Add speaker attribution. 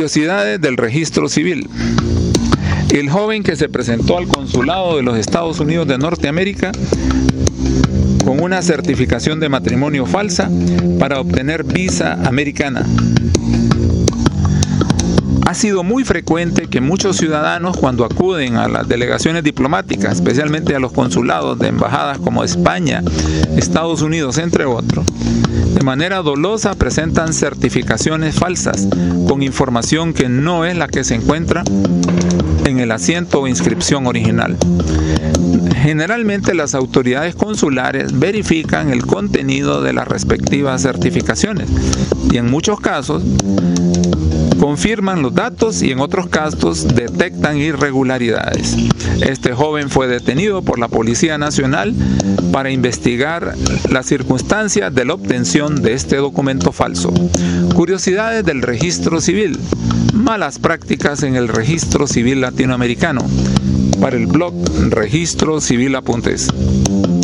Speaker 1: Curiosidades del registro civil. El joven que se presentó al consulado de los Estados Unidos de Norteamérica con una certificación de matrimonio falsa para obtener visa americana. Ha sido muy frecuente que muchos ciudadanos, cuando acuden a las delegaciones diplomáticas, especialmente a los consulados de embajadas como España, Estados Unidos, entre otros, de manera dolosa presentan certificaciones falsas con información que no es la que se encuentra en el asiento o inscripción original. Generalmente las autoridades consulares verifican el contenido de las respectivas certificaciones y en muchos casos confirman los datos y en otros casos detectan irregularidades. Este joven fue detenido por la Policía Nacional para investigar las circunstancias de la obtención de este documento falso. Curiosidades del registro civil. Malas prácticas en el registro civil latinoamericano. Para el blog Registro Civil Apuntes.